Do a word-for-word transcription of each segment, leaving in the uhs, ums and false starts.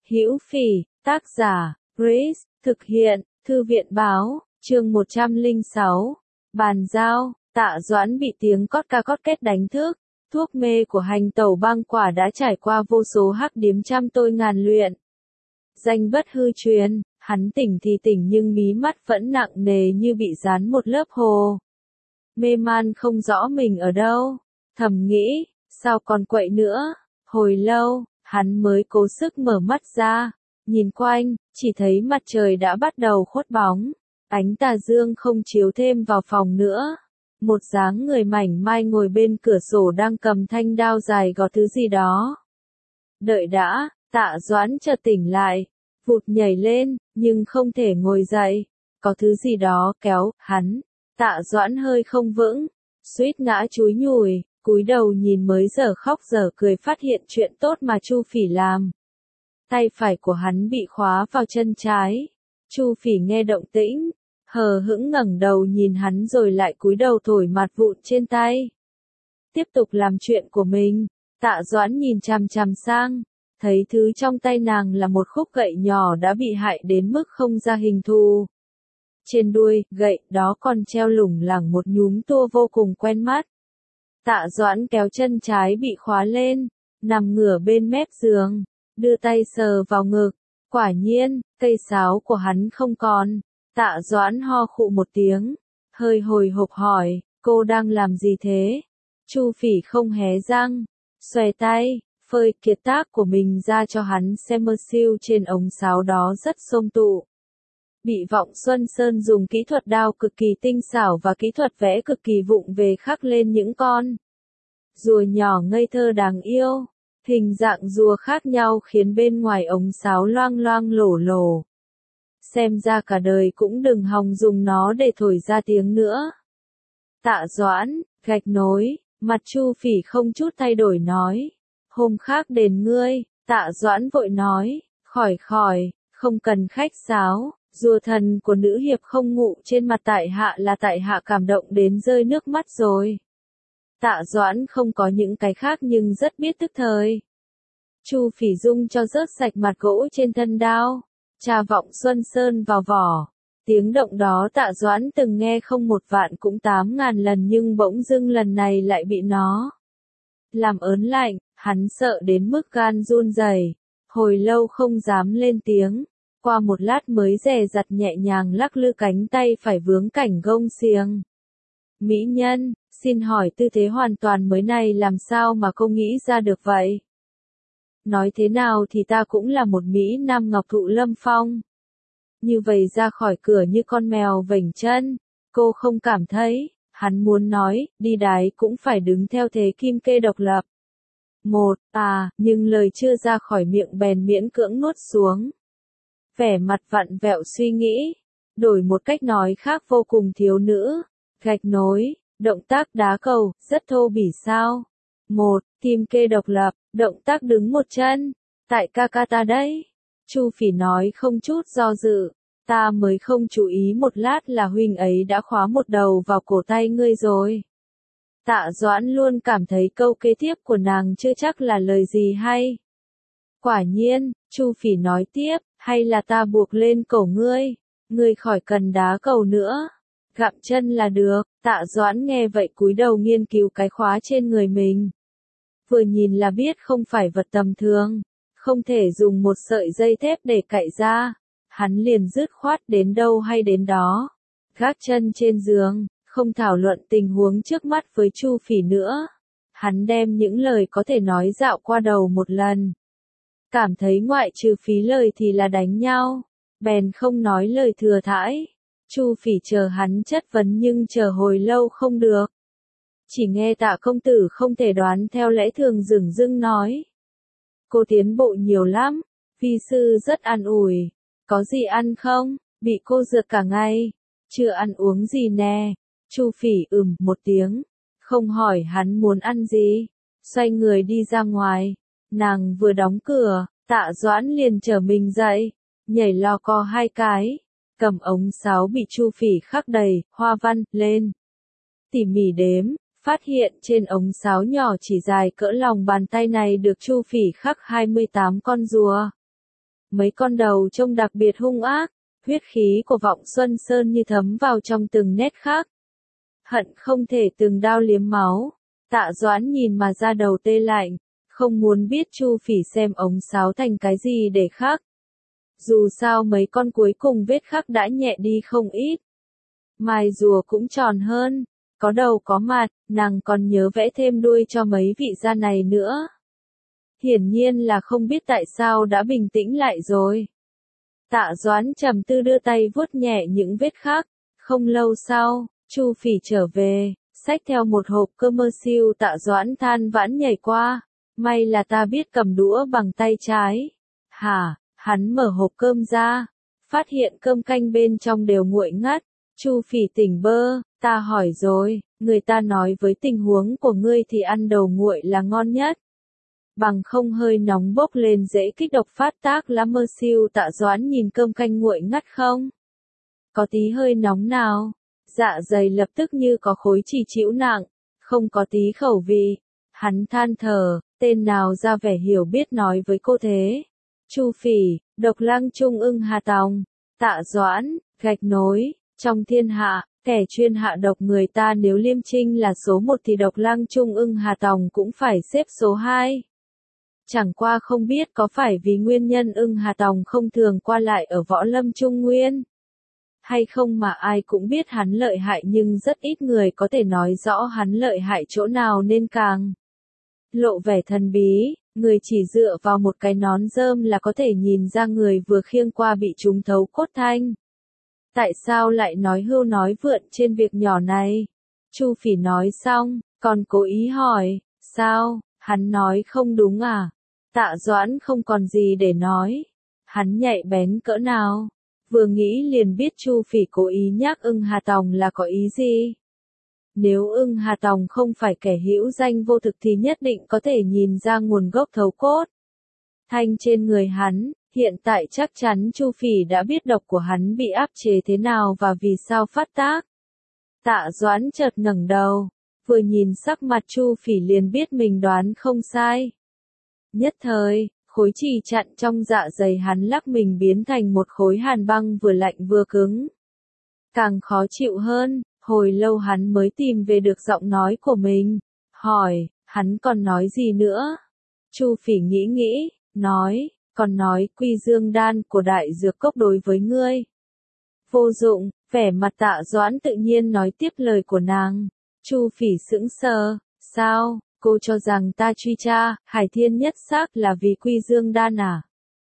Hữu Phỉ, tác giả, Grace, thực hiện, Thư viện báo, chương một trăm lẻ sáu, bàn giao, Tạ Doãn bị tiếng cót ca cót két đánh thức, thuốc mê của hành tẩu băng quả đã trải qua vô số hắc điếm trăm tôi ngàn luyện. Danh bất hư truyền, hắn tỉnh thì tỉnh nhưng mí mắt vẫn nặng nề như bị dán một lớp hồ. Mê man không rõ mình ở đâu, thầm nghĩ, sao còn quậy nữa, hồi lâu, hắn mới cố sức mở mắt ra, nhìn quanh, chỉ thấy mặt trời đã bắt đầu khuất bóng, ánh tà dương không chiếu thêm vào phòng nữa. Một dáng người mảnh mai ngồi bên cửa sổ đang cầm thanh đao dài gọt thứ gì đó. Đợi đã, Tạ Doãn chợt tỉnh lại, vụt nhảy lên, nhưng không thể ngồi dậy, có thứ gì đó kéo hắn. Tạ Doãn hơi không vững, suýt ngã chúi nhùi, cúi đầu nhìn mới giờ khóc giờ cười phát hiện chuyện tốt mà Chu Phỉ làm. Tay phải của hắn bị khóa vào chân trái. Chu Phỉ nghe động tĩnh, hờ hững ngẩng đầu nhìn hắn rồi lại cúi đầu thổi mặt vụn trên tay. Tiếp tục làm chuyện của mình, Tạ Doãn nhìn chằm chằm sang, thấy thứ trong tay nàng là một khúc gậy nhỏ đã bị hại đến mức không ra hình thù. Trên đuôi gậy đó còn treo lủng lẳng một nhúm tua vô cùng quen mắt. Tạ Doãn kéo chân trái bị khóa lên, nằm ngửa bên mép giường, đưa tay sờ vào ngực. Quả nhiên, cây sáo của hắn không còn. Tạ Doãn ho khụ một tiếng, hơi hồi hộp hỏi, cô đang làm gì thế? Chu Phỉ không hé răng, xòe tay, phơi kiệt tác của mình ra cho hắn xem, mơ siêu trên ống sáo đó rất xôm tụ. Bị Vọng Xuân Sơn dùng kỹ thuật đao cực kỳ tinh xảo và kỹ thuật vẽ cực kỳ vụng về khắc lên những con rùa nhỏ ngây thơ đáng yêu. Hình dạng rùa khác nhau khiến bên ngoài ống sáo loang loang lổ lổ. Xem ra cả đời cũng đừng hòng dùng nó để thổi ra tiếng nữa. Tạ Doãn, gạch nối, mặt Chu Phỉ không chút thay đổi nói. Hôm khác đền ngươi. Tạ Doãn vội nói, khỏi khỏi, không cần khách sáo. Rùa thần của nữ hiệp không ngụ trên mặt tại hạ là tại hạ cảm động đến rơi nước mắt rồi. Tạ Doãn không có những cái khác nhưng rất biết tức thời. Chu Phỉ dung cho rớt sạch mặt gỗ trên thân đao, trà Vọng Xuân Sơn vào vỏ. Tiếng động đó Tạ Doãn từng nghe không một vạn cũng tám ngàn lần nhưng bỗng dưng lần này lại bị nó làm ớn lạnh, hắn sợ đến mức gan run rẩy, hồi lâu không dám lên tiếng. Qua một lát mới dè dặt nhẹ nhàng lắc lư cánh tay phải vướng cảnh gông xiềng. Mỹ nhân, xin hỏi tư thế hoàn toàn mới này làm sao mà cô nghĩ ra được vậy? Nói thế nào thì ta cũng là một Mỹ Nam Ngọc Thụ Lâm Phong. Như vậy ra khỏi cửa như con mèo vểnh chân, cô không cảm thấy, hắn muốn nói, đi đái cũng phải đứng theo thế kim kê độc lập. Một, à, nhưng lời chưa ra khỏi miệng bèn miễn cưỡng nuốt xuống. Vẻ mặt vặn vẹo suy nghĩ, đổi một cách nói khác vô cùng thiếu nữ, gạch nối, động tác đá cầu, rất thô bỉ sao. Một, kim kê độc lập, động tác đứng một chân, tại Kakata đấy. Chu Phỉ nói không chút do dự, ta mới không chú ý một lát là huynh ấy đã khóa một đầu vào cổ tay ngươi rồi. Tạ Doãn luôn cảm thấy câu kế tiếp của nàng chưa chắc là lời gì hay. Quả nhiên, Chu Phỉ nói tiếp, hay là ta buộc lên cổ ngươi, ngươi khỏi cần đá cầu nữa, gặm chân là được. Tạ Doãn nghe vậy cúi đầu nghiên cứu cái khóa trên người mình. Vừa nhìn là biết không phải vật tầm thường, không thể dùng một sợi dây thép để cạy ra. Hắn liền dứt khoát đến đâu hay đến đó, gác chân trên giường, không thảo luận tình huống trước mắt với Chu Phỉ nữa. Hắn đem những lời có thể nói dạo qua đầu một lần. Cảm thấy ngoại trừ phí lời thì là đánh nhau, bèn không nói lời thừa thãi. Chu Phỉ chờ hắn chất vấn nhưng chờ hồi lâu không được. Chỉ nghe Tạ công tử không thể đoán theo lẽ thường dửng dưng nói. Cô tiến bộ nhiều lắm, vi sư rất an ủi. Có gì ăn không? Bị cô rượt cả ngày. Chưa ăn uống gì nè. Chu Phỉ ừm một tiếng, không hỏi hắn muốn ăn gì. Xoay người đi ra ngoài. Nàng vừa đóng cửa, Tạ Doãn liền trở mình dậy, nhảy lò co hai cái, cầm ống sáo bị Chu Phỉ khắc đầy hoa văn lên. Tỉ mỉ đếm, phát hiện trên ống sáo nhỏ chỉ dài cỡ lòng bàn tay này được Chu Phỉ khắc hai mươi tám con rùa. mấy con đầu trông đặc biệt hung ác, huyết khí của Vọng Xuân Sơn như thấm vào trong từng nét khác. Hận không thể từng đao liếm máu. Tạ Doãn nhìn mà ra đầu tê lạnh, không muốn biết Chu Phỉ xem ống sáo thành cái gì để khắc. Dù sao mấy con cuối cùng vết khắc đã nhẹ đi không ít. Mài rùa cũng tròn hơn, có đầu có mặt, nàng còn nhớ vẽ thêm đuôi cho mấy vị gia này nữa. Hiển nhiên là không biết tại sao đã bình tĩnh lại rồi. Tạ Doãn trầm tư đưa tay vuốt nhẹ những vết khắc. Không lâu sau, Chu Phỉ trở về, xách theo một hộp cơm mơ siêu. Tạ Doãn than vãn nhảy qua. May là ta biết cầm đũa bằng tay trái. Hả, hắn mở hộp cơm ra, phát hiện cơm canh bên trong đều nguội ngắt. Chu Phỉ tỉnh bơ, ta hỏi rồi, người ta nói với tình huống của ngươi thì ăn đầu nguội là ngon nhất. Bằng không hơi nóng bốc lên dễ kích độc phát tác lắm. Mơ siêu. Tạ Doãn nhìn cơm canh nguội ngắt không? Có tí hơi nóng nào? Dạ dày lập tức như có khối trì trĩu nặng, không có tí khẩu vị. Hắn than thở, tên nào ra vẻ hiểu biết nói với cô thế? Chu Phỉ, độc lăng trung ưng Hà Tòng. Tạ Doãn, gạch nối, trong thiên hạ, kẻ chuyên hạ độc người ta nếu Liêm Trinh là số một thì độc lăng trung ưng Hà Tòng cũng phải xếp số hai. Chẳng qua không biết có phải vì nguyên nhân ưng Hà Tòng không thường qua lại ở võ lâm Trung Nguyên hay không mà ai cũng biết hắn lợi hại, nhưng rất ít người có thể nói rõ hắn lợi hại chỗ nào nên càng lộ vẻ thần bí. Người chỉ dựa vào một cái nón rơm là có thể nhìn ra người vừa khiêng qua bị trúng thấu cốt thanh. Tại sao lại nói hưu nói vượn trên việc nhỏ này? Chu Phỉ nói xong, còn cố ý hỏi, sao, hắn nói không đúng à? Tạ Doãn không còn gì để nói. Hắn nhạy bén cỡ nào? Vừa nghĩ liền biết Chu Phỉ cố ý nhắc ưng Hà Tòng là có ý gì. Nếu ưng Hà Tòng không phải kẻ hữu danh vô thực thì nhất định có thể nhìn ra nguồn gốc thấu cốt thanh trên người hắn. Hiện tại chắc chắn Chu Phỉ đã biết độc của hắn bị áp chế thế nào và vì sao phát tác. Tạ Doãn chợt ngẩng đầu, vừa nhìn sắc mặt Chu Phỉ liền biết mình đoán không sai. Nhất thời, khối trì chặn trong dạ dày hắn lắc mình biến thành một khối hàn băng vừa lạnh vừa cứng. Càng khó chịu hơn, hồi lâu hắn mới tìm về được giọng nói của mình. Hỏi, hắn còn nói gì nữa? Chu Phỉ nghĩ nghĩ, nói, còn nói quy dương đan của đại dược cốc đối với ngươi vô dụng. Vẻ mặt Tạ Doãn tự nhiên nói tiếp lời của nàng. Chu Phỉ sững sờ, sao, cô cho rằng ta truy tra Hải Thiên Nhất Sắc là vì quy dương đan à?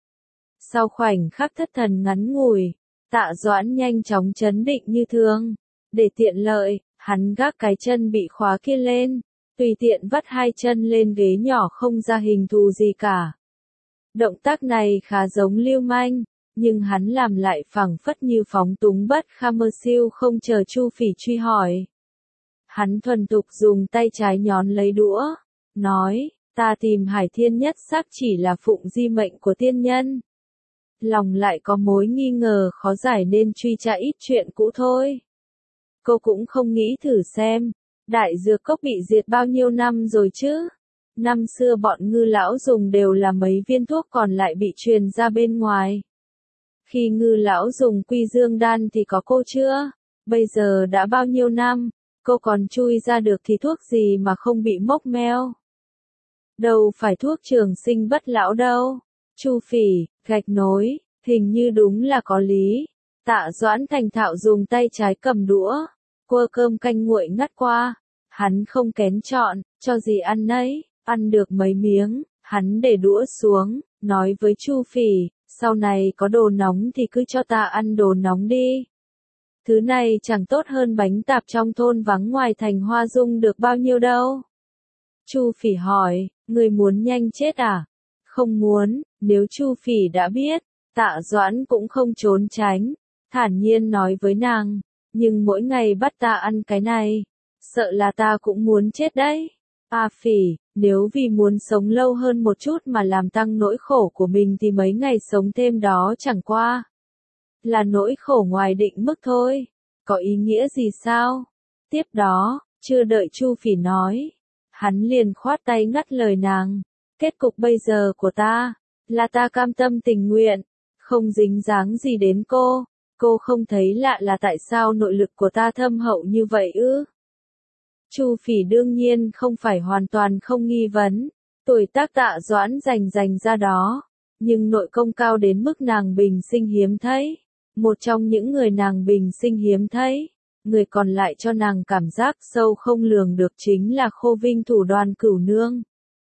Sau khoảnh khắc thất thần ngắn ngủi, Tạ Doãn nhanh chóng trấn định như thường. Để tiện lợi, hắn gác cái chân bị khóa kia lên, tùy tiện vắt hai chân lên ghế nhỏ không ra hình thù gì cả. Động tác này khá giống lưu manh, nhưng hắn làm lại phảng phất như phóng túng bất kham. Mơ siêu không chờ Chu Phỉ truy hỏi. Hắn thuần thục dùng tay trái nhón lấy đũa, nói, ta tìm Hải Thiên Nhất Sắc chỉ là phụng di mệnh của tiên nhân. Lòng lại có mối nghi ngờ khó giải nên truy tra ít chuyện cũ thôi. Cô cũng không nghĩ thử xem, đại dược cốc bị diệt bao nhiêu năm rồi chứ? Năm xưa bọn Ngư lão dùng đều là mấy viên thuốc còn lại bị truyền ra bên ngoài. Khi Ngư lão dùng quy dương đan thì có cô chưa? Bây giờ đã bao nhiêu năm, cô còn chui ra được thì thuốc gì mà không bị mốc meo? Đâu phải thuốc trường sinh bất lão đâu. Chu Phỉ, gạch nối, hình như đúng là có lý. Tạ Doãn thành thạo dùng tay trái cầm đũa, quơ cơm canh nguội ngắt qua. Hắn không kén chọn, cho gì ăn nấy, ăn được mấy miếng, hắn để đũa xuống, nói với Chu Phỉ, sau này có đồ nóng thì cứ cho ta ăn đồ nóng đi. Thứ này chẳng tốt hơn bánh tạp trong thôn vắng ngoài thành Hoa Dung được bao nhiêu đâu. Chu Phỉ hỏi, người muốn nhanh chết à? Không muốn. Nếu Chu Phỉ đã biết, Tạ Doãn cũng không trốn tránh, thản nhiên nói với nàng, nhưng mỗi ngày bắt ta ăn cái này, sợ là ta cũng muốn chết đấy. A Phỉ, nếu vì muốn sống lâu hơn một chút mà làm tăng nỗi khổ của mình thì mấy ngày sống thêm đó chẳng qua là nỗi khổ ngoài định mức thôi, có ý nghĩa gì sao? Tiếp đó, chưa đợi Chu Phỉ nói, hắn liền khoát tay ngắt lời nàng, kết cục bây giờ của ta, là ta cam tâm tình nguyện, không dính dáng gì đến cô. Cô không thấy lạ là tại sao nội lực của ta thâm hậu như vậy ư? Chu Phỉ đương nhiên không phải hoàn toàn không nghi vấn, tuổi tác Tạ Doãn dành dành ra đó, nhưng nội công cao đến mức nàng bình sinh hiếm thấy, một trong những người nàng bình sinh hiếm thấy, người còn lại cho nàng cảm giác sâu không lường được chính là Khô Vinh thủ Đoàn Cửu Nương.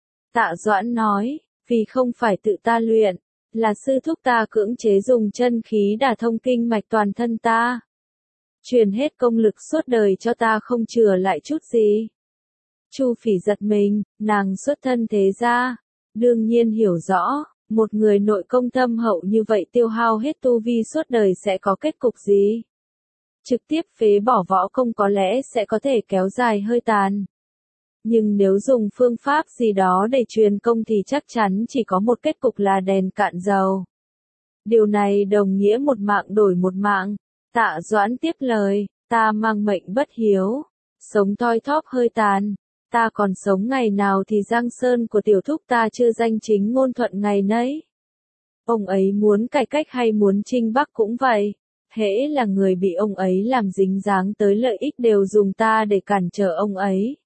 Tạ Doãn nói, vì không phải tự ta luyện, là sư thúc ta cưỡng chế dùng chân khí đả thông kinh mạch toàn thân ta. Truyền hết công lực suốt đời cho ta không chừa lại chút gì. Chu Phỉ giật mình, nàng xuất thân thế gia, đương nhiên hiểu rõ, một người nội công thâm hậu như vậy tiêu hao hết tu vi suốt đời sẽ có kết cục gì. Trực tiếp phế bỏ võ công có lẽ sẽ có thể kéo dài hơi tàn. Nhưng nếu dùng phương pháp gì đó để truyền công thì chắc chắn chỉ có một kết cục là đèn cạn dầu. Điều này đồng nghĩa một mạng đổi một mạng. Tạ Doãn tiếp lời, ta mang mệnh bất hiếu, sống thoi thóp hơi tàn, ta còn sống ngày nào thì giang sơn của tiểu thúc ta chưa danh chính ngôn thuận ngày nấy. Ông ấy muốn cải cách hay muốn chinh bắc cũng vậy, hễ là người bị ông ấy làm dính dáng tới lợi ích đều dùng ta để cản trở ông ấy.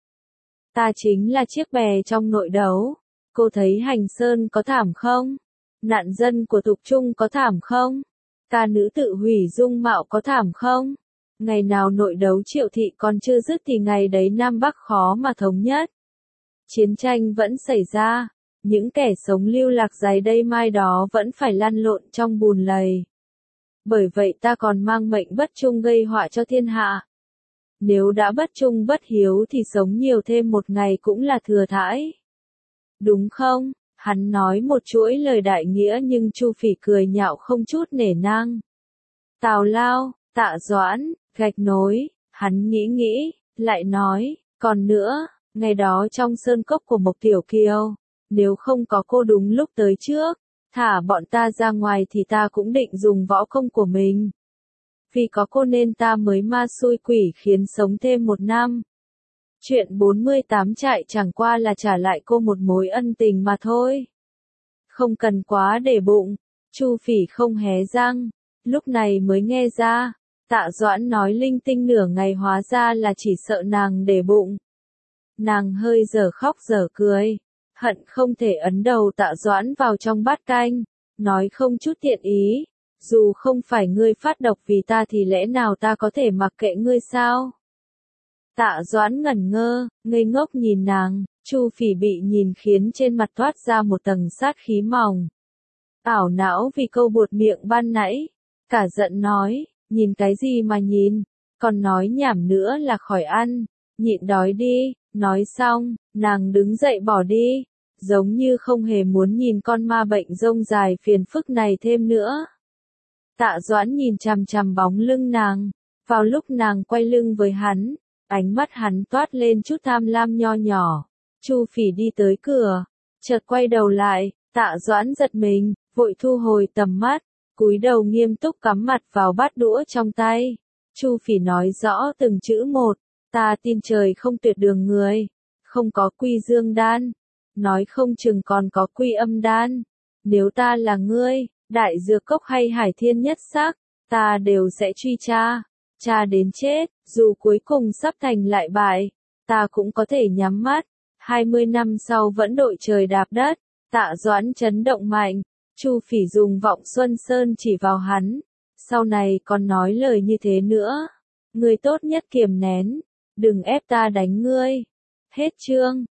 Ta chính là chiếc bè trong nội đấu. Cô thấy Hành Sơn có thảm không? Nạn dân của Tục Trung có thảm không? Ca nữ tự hủy dung mạo có thảm không? Ngày nào nội đấu Triệu Thị còn chưa dứt thì ngày đấy Nam Bắc khó mà thống nhất. Chiến tranh vẫn xảy ra, những kẻ sống lưu lạc dài đây mai đó vẫn phải lăn lộn trong bùn lầy. Bởi vậy ta còn mang mệnh bất trung gây họa cho thiên hạ. Nếu đã bất trung bất hiếu thì sống nhiều thêm một ngày cũng là thừa thãi. Đúng không? Hắn nói một chuỗi lời đại nghĩa nhưng Chu Phỉ cười nhạo không chút nể nang. Tào Lao, Tạ Doãn, gạch nối, hắn nghĩ nghĩ, lại nói, còn nữa, ngày đó trong sơn cốc của Mộc Tiểu Kiều, nếu không có cô đúng lúc tới trước, thả bọn ta ra ngoài thì ta cũng định dùng võ công của mình. Vì có cô nên ta mới ma xui quỷ khiến sống thêm một năm. Chuyện bốn mươi tám trại chẳng qua là trả lại cô một mối ân tình mà thôi. Không cần quá để bụng. Chu Phỉ không hé răng, lúc này mới nghe ra. Tạ Doãn nói linh tinh nửa ngày hóa ra là chỉ sợ nàng để bụng. Nàng hơi dở khóc dở cười, hận không thể ấn đầu Tạ Doãn vào trong bát canh, nói không chút thiện ý. Dù không phải ngươi phát độc vì ta thì lẽ nào ta có thể mặc kệ ngươi sao? Tạ Doãn ngẩn ngơ, ngây ngốc nhìn nàng, Chu Phỉ bị nhìn khiến trên mặt toát ra một tầng sát khí mỏng. Ảo não vì câu buột miệng ban nãy, cả giận nói, nhìn cái gì mà nhìn, còn nói nhảm nữa là khỏi ăn, nhịn đói đi, nói xong, nàng đứng dậy bỏ đi, giống như không hề muốn nhìn con ma bệnh rông dài phiền phức này thêm nữa. Tạ Doãn nhìn chằm chằm bóng lưng nàng, vào lúc nàng quay lưng với hắn, ánh mắt hắn toát lên chút tham lam nho nhỏ. Chu Phỉ đi tới cửa, chợt quay đầu lại, Tạ Doãn giật mình, vội thu hồi tầm mắt, cúi đầu nghiêm túc cắm mặt vào bát đũa trong tay. Chu Phỉ nói rõ từng chữ một, ta tin trời không tuyệt đường người, không có quy dương đan, nói không chừng còn có quy âm đan. Nếu ta là ngươi, Đại Dược Cốc hay Hải Thiên Nhất Sắc, ta đều sẽ truy tra, tra đến chết, dù cuối cùng sắp thành lại bại, ta cũng có thể nhắm mắt, hai mươi năm sau vẫn đội trời đạp đất. Tạ Doãn chấn động mạnh, Chu Phỉ dùng vọng Xuân Sơn chỉ vào hắn, sau này còn nói lời như thế nữa, ngươi tốt nhất kiềm nén, đừng ép ta đánh ngươi. Hết chương.